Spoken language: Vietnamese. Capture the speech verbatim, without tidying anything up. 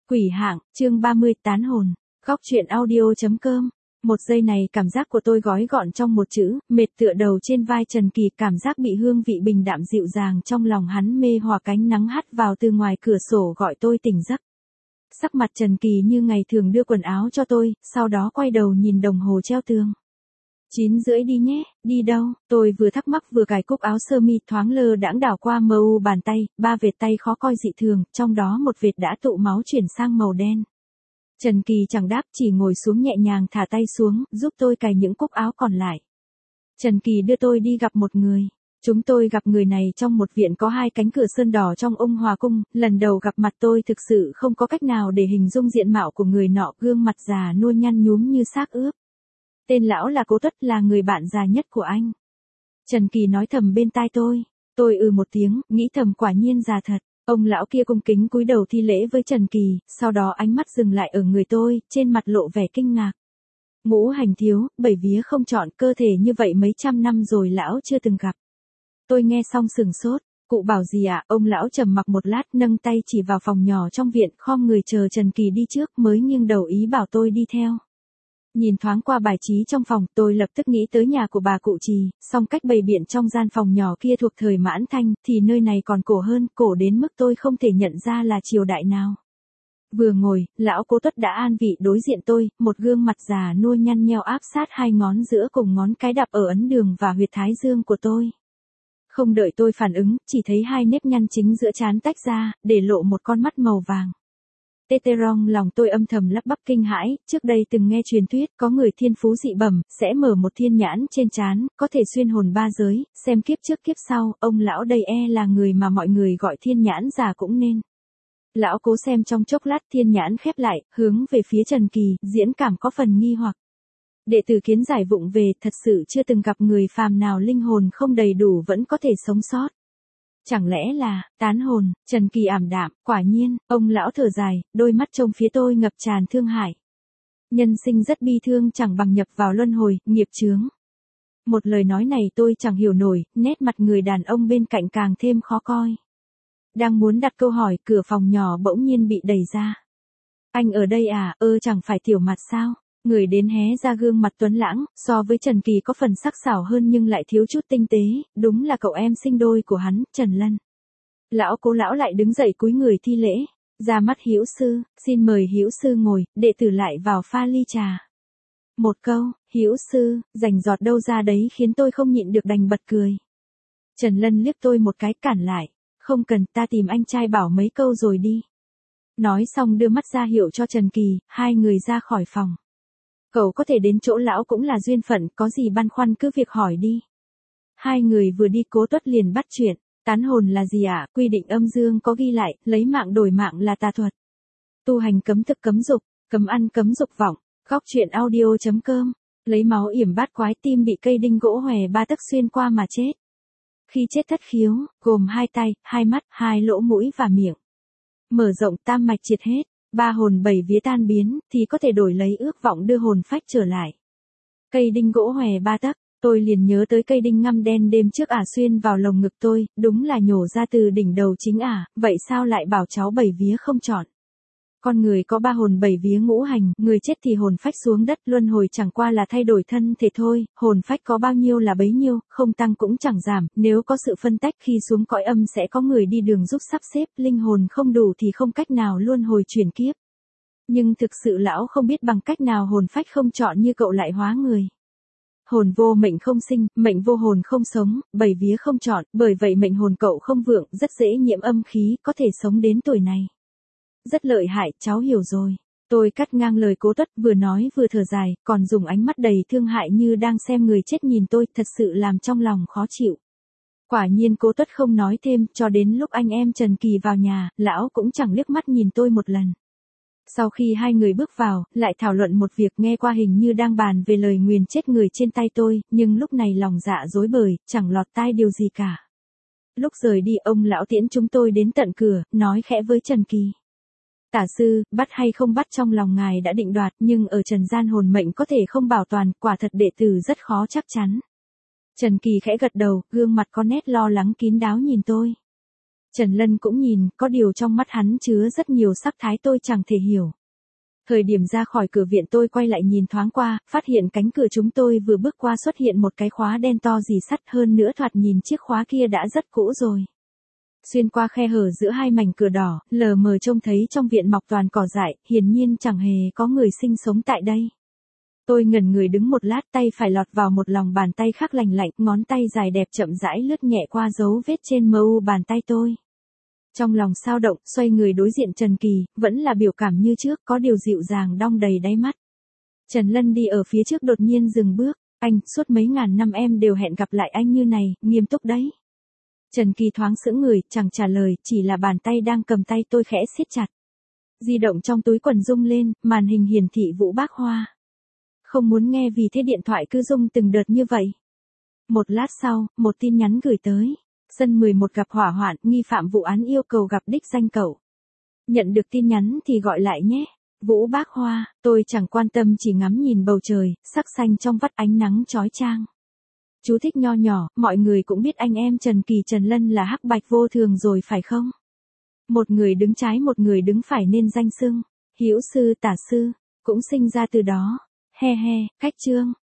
Quỷ hạng, chương ba mươi, tán hồn. Góc truyện audio.com. Một giây này cảm giác của tôi gói gọn trong một chữ, mệt tựa đầu trên vai Trần Kỳ, cảm giác bị hương vị bình đạm dịu dàng trong lòng hắn mê hòa, cánh nắng hắt vào từ ngoài cửa sổ gọi tôi tỉnh giấc. Sắc mặt Trần Kỳ như ngày thường đưa quần áo cho tôi, sau đó quay đầu nhìn đồng hồ treo tường. Chín rưỡi đi nhé, đi đâu? Tôi vừa thắc mắc vừa cài cúc áo sơ mi, thoáng lơ đãng đảo qua mờ u bàn tay, ba vệt tay khó coi dị thường, trong đó một vệt đã tụ máu chuyển sang màu đen. Trần Kỳ chẳng đáp, chỉ ngồi xuống nhẹ nhàng thả tay xuống, giúp tôi cài những cúc áo còn lại. Trần Kỳ đưa tôi đi gặp một người. Chúng tôi gặp người này trong một viện có hai cánh cửa sơn đỏ trong Ung Hòa Cung. Lần đầu gặp mặt tôi thực sự không có cách nào để hình dung diện mạo của người nọ, gương mặt già nua nhăn nhúm như xác ướp. Tên lão là Cố Tuất, là người bạn già nhất của anh. Trần Kỳ nói thầm bên tai tôi. Tôi ừ một tiếng, nghĩ thầm quả nhiên già thật. Ông lão kia cung kính cúi đầu thi lễ với Trần Kỳ, sau đó ánh mắt dừng lại ở người tôi, trên mặt lộ vẻ kinh ngạc. Ngũ hành thiếu, bảy vía không chọn, cơ thể như vậy mấy trăm năm rồi lão chưa từng gặp. Tôi nghe xong sừng sốt. Cụ bảo gì ạ? À? Ông lão trầm mặc một lát, nâng tay chỉ vào phòng nhỏ trong viện, khom người chờ Trần Kỳ đi trước, mới nghiêng đầu ý bảo tôi đi theo. Nhìn thoáng qua bài trí trong phòng, tôi lập tức nghĩ tới nhà của bà cụ Trì, song cách bày biện trong gian phòng nhỏ kia thuộc thời Mãn Thanh, thì nơi này còn cổ hơn, cổ đến mức tôi không thể nhận ra là triều đại nào. Vừa ngồi, lão Cố Tuất đã an vị đối diện tôi, một gương mặt già nua nhăn nheo áp sát hai ngón giữa cùng ngón cái đạp ở ấn đường và huyệt thái dương của tôi. Không đợi tôi phản ứng, chỉ thấy hai nếp nhăn chính giữa trán tách ra, để lộ một con mắt màu vàng. Tê tê rong, lòng tôi âm thầm lắp bắp kinh hãi, trước đây từng nghe truyền thuyết có người thiên phú dị bẩm, sẽ mở một thiên nhãn trên trán, có thể xuyên hồn ba giới, xem kiếp trước kiếp sau, ông lão đây e là người mà mọi người gọi thiên nhãn già cũng nên. Lão Cố xem trong chốc lát, thiên nhãn khép lại, hướng về phía Trần Kỳ, diễn cảm có phần nghi hoặc. Đệ tử kiến giải vụng về, thật sự chưa từng gặp người phàm nào linh hồn không đầy đủ vẫn có thể sống sót. Chẳng lẽ là, tán hồn? Trần Kỳ ảm đạm, quả nhiên, ông lão thở dài, đôi mắt trông phía tôi ngập tràn thương hại. Nhân sinh rất bi thương, chẳng bằng nhập vào luân hồi, nghiệp chướng. Một lời nói này tôi chẳng hiểu nổi, nét mặt người đàn ông bên cạnh càng thêm khó coi. Đang muốn đặt câu hỏi, cửa phòng nhỏ bỗng nhiên bị đẩy ra. Anh ở đây à? Ơ chẳng phải Tiểu Mặt sao? Người đến hé ra gương mặt tuấn lãng, so với Trần Kỳ có phần sắc sảo hơn nhưng lại thiếu chút tinh tế, đúng là cậu em sinh đôi của hắn, Trần Lân. Lão Cố lão lại đứng dậy cúi người thi lễ, ra mắt hữu sư, xin mời hữu sư ngồi, đệ tử lại vào pha ly trà. Một câu, hữu sư, rành giọt đâu ra đấy khiến tôi không nhịn được đành bật cười. Trần Lân liếc tôi một cái cản lại, không cần, ta tìm anh trai bảo mấy câu rồi đi. Nói xong đưa mắt ra hiệu cho Trần Kỳ, hai người ra khỏi phòng. Cậu có thể đến chỗ lão cũng là duyên phận, có gì băn khoăn cứ việc hỏi đi. Hai người vừa đi, Cố Tuất liền bắt chuyện, tán hồn là gì ạ? À? Quy định âm dương có ghi lại, lấy mạng đổi mạng là tà thuật. Tu hành cấm thực cấm dục, cấm ăn cấm dục vọng. Góc truyện audio.com. Lấy máu yểm bát quái, tim bị cây đinh gỗ hòe ba tấc xuyên qua mà chết. Khi chết thất khiếu, gồm hai tay, hai mắt, hai lỗ mũi và miệng. Mở rộng tam mạch triệt hết. Ba hồn bảy vía tan biến, thì có thể đổi lấy ước vọng đưa hồn phách trở lại. Cây đinh gỗ hòe ba tấc, tôi liền nhớ tới cây đinh ngăm đen đêm trước ả à xuyên vào lồng ngực tôi, đúng là nhổ ra từ đỉnh đầu chính ả, à, vậy sao lại bảo cháu bảy vía không chọn? Con người có ba hồn bảy vía ngũ hành, người chết thì hồn phách xuống đất, luân hồi chẳng qua là thay đổi thân thể thôi, hồn phách có bao nhiêu là bấy nhiêu, không tăng cũng chẳng giảm, nếu có sự phân tách khi xuống cõi âm sẽ có người đi đường giúp sắp xếp, linh hồn không đủ thì không cách nào luân hồi chuyển kiếp. Nhưng thực sự lão không biết bằng cách nào hồn phách không chọn như cậu lại hóa người. Hồn vô mệnh không sinh, mệnh vô hồn không sống, bảy vía không chọn, bởi vậy mệnh hồn cậu không vượng, rất dễ nhiễm âm khí, có thể sống đến tuổi này. Rất lợi hại, cháu hiểu rồi. Tôi cắt ngang lời Cố Tuất, vừa nói vừa thở dài, còn dùng ánh mắt đầy thương hại như đang xem người chết nhìn tôi, thật sự làm trong lòng khó chịu. Quả nhiên Cố Tuất không nói thêm, cho đến lúc anh em Trần Kỳ vào nhà, lão cũng chẳng liếc mắt nhìn tôi một lần. Sau khi hai người bước vào, lại thảo luận một việc, nghe qua hình như đang bàn về lời nguyền chết người trên tay tôi, nhưng lúc này lòng dạ rối bời, chẳng lọt tai điều gì cả. Lúc rời đi, ông lão tiễn chúng tôi đến tận cửa, nói khẽ với Trần Kỳ. Tả sư, bắt hay không bắt trong lòng ngài đã định đoạt, nhưng ở trần gian hồn mệnh có thể không bảo toàn, quả thật đệ tử rất khó chắc chắn. Trần Kỳ khẽ gật đầu, gương mặt có nét lo lắng kín đáo nhìn tôi. Trần Lân cũng nhìn, có điều trong mắt hắn chứa rất nhiều sắc thái tôi chẳng thể hiểu. Thời điểm ra khỏi cửa viện tôi quay lại nhìn thoáng qua, phát hiện cánh cửa chúng tôi vừa bước qua xuất hiện một cái khóa đen to rỉ sắt, hơn nữa thoạt nhìn chiếc khóa kia đã rất cũ rồi. Xuyên qua khe hở giữa hai mảnh cửa đỏ, lờ mờ trông thấy trong viện mọc toàn cỏ dại, hiển nhiên chẳng hề có người sinh sống tại đây. Tôi ngẩn người đứng một lát, tay phải lọt vào một lòng bàn tay khác lành lạnh, ngón tay dài đẹp chậm rãi lướt nhẹ qua dấu vết trên mờ u bàn tay tôi. Trong lòng sao động, xoay người đối diện Trần Kỳ, vẫn là biểu cảm như trước, có điều dịu dàng đong đầy đáy mắt. Trần Lân đi ở phía trước đột nhiên dừng bước, anh, suốt mấy ngàn năm em đều hẹn gặp lại anh như này, nghiêm túc đấy. Trần Kỳ thoáng sững người, chẳng trả lời, chỉ là bàn tay đang cầm tay tôi khẽ siết chặt. Di động trong túi quần rung lên, màn hình hiển thị Vũ Bác Hoa. Không muốn nghe vì thế điện thoại cứ rung từng đợt như vậy. Một lát sau, một tin nhắn gửi tới. Sân mười một gặp hỏa hoạn, nghi phạm vụ án yêu cầu gặp đích danh cậu. Nhận được tin nhắn thì gọi lại nhé. Vũ Bác Hoa, tôi chẳng quan tâm, chỉ ngắm nhìn bầu trời, sắc xanh trong vắt ánh nắng chói chang. Chú thích nho nhỏ, mọi người cũng biết anh em Trần Kỳ Trần Lân là hắc bạch vô thường rồi phải không? Một người đứng trái một người đứng phải nên danh xưng, hữu sư tả sư, cũng sinh ra từ đó. He he, khách trương.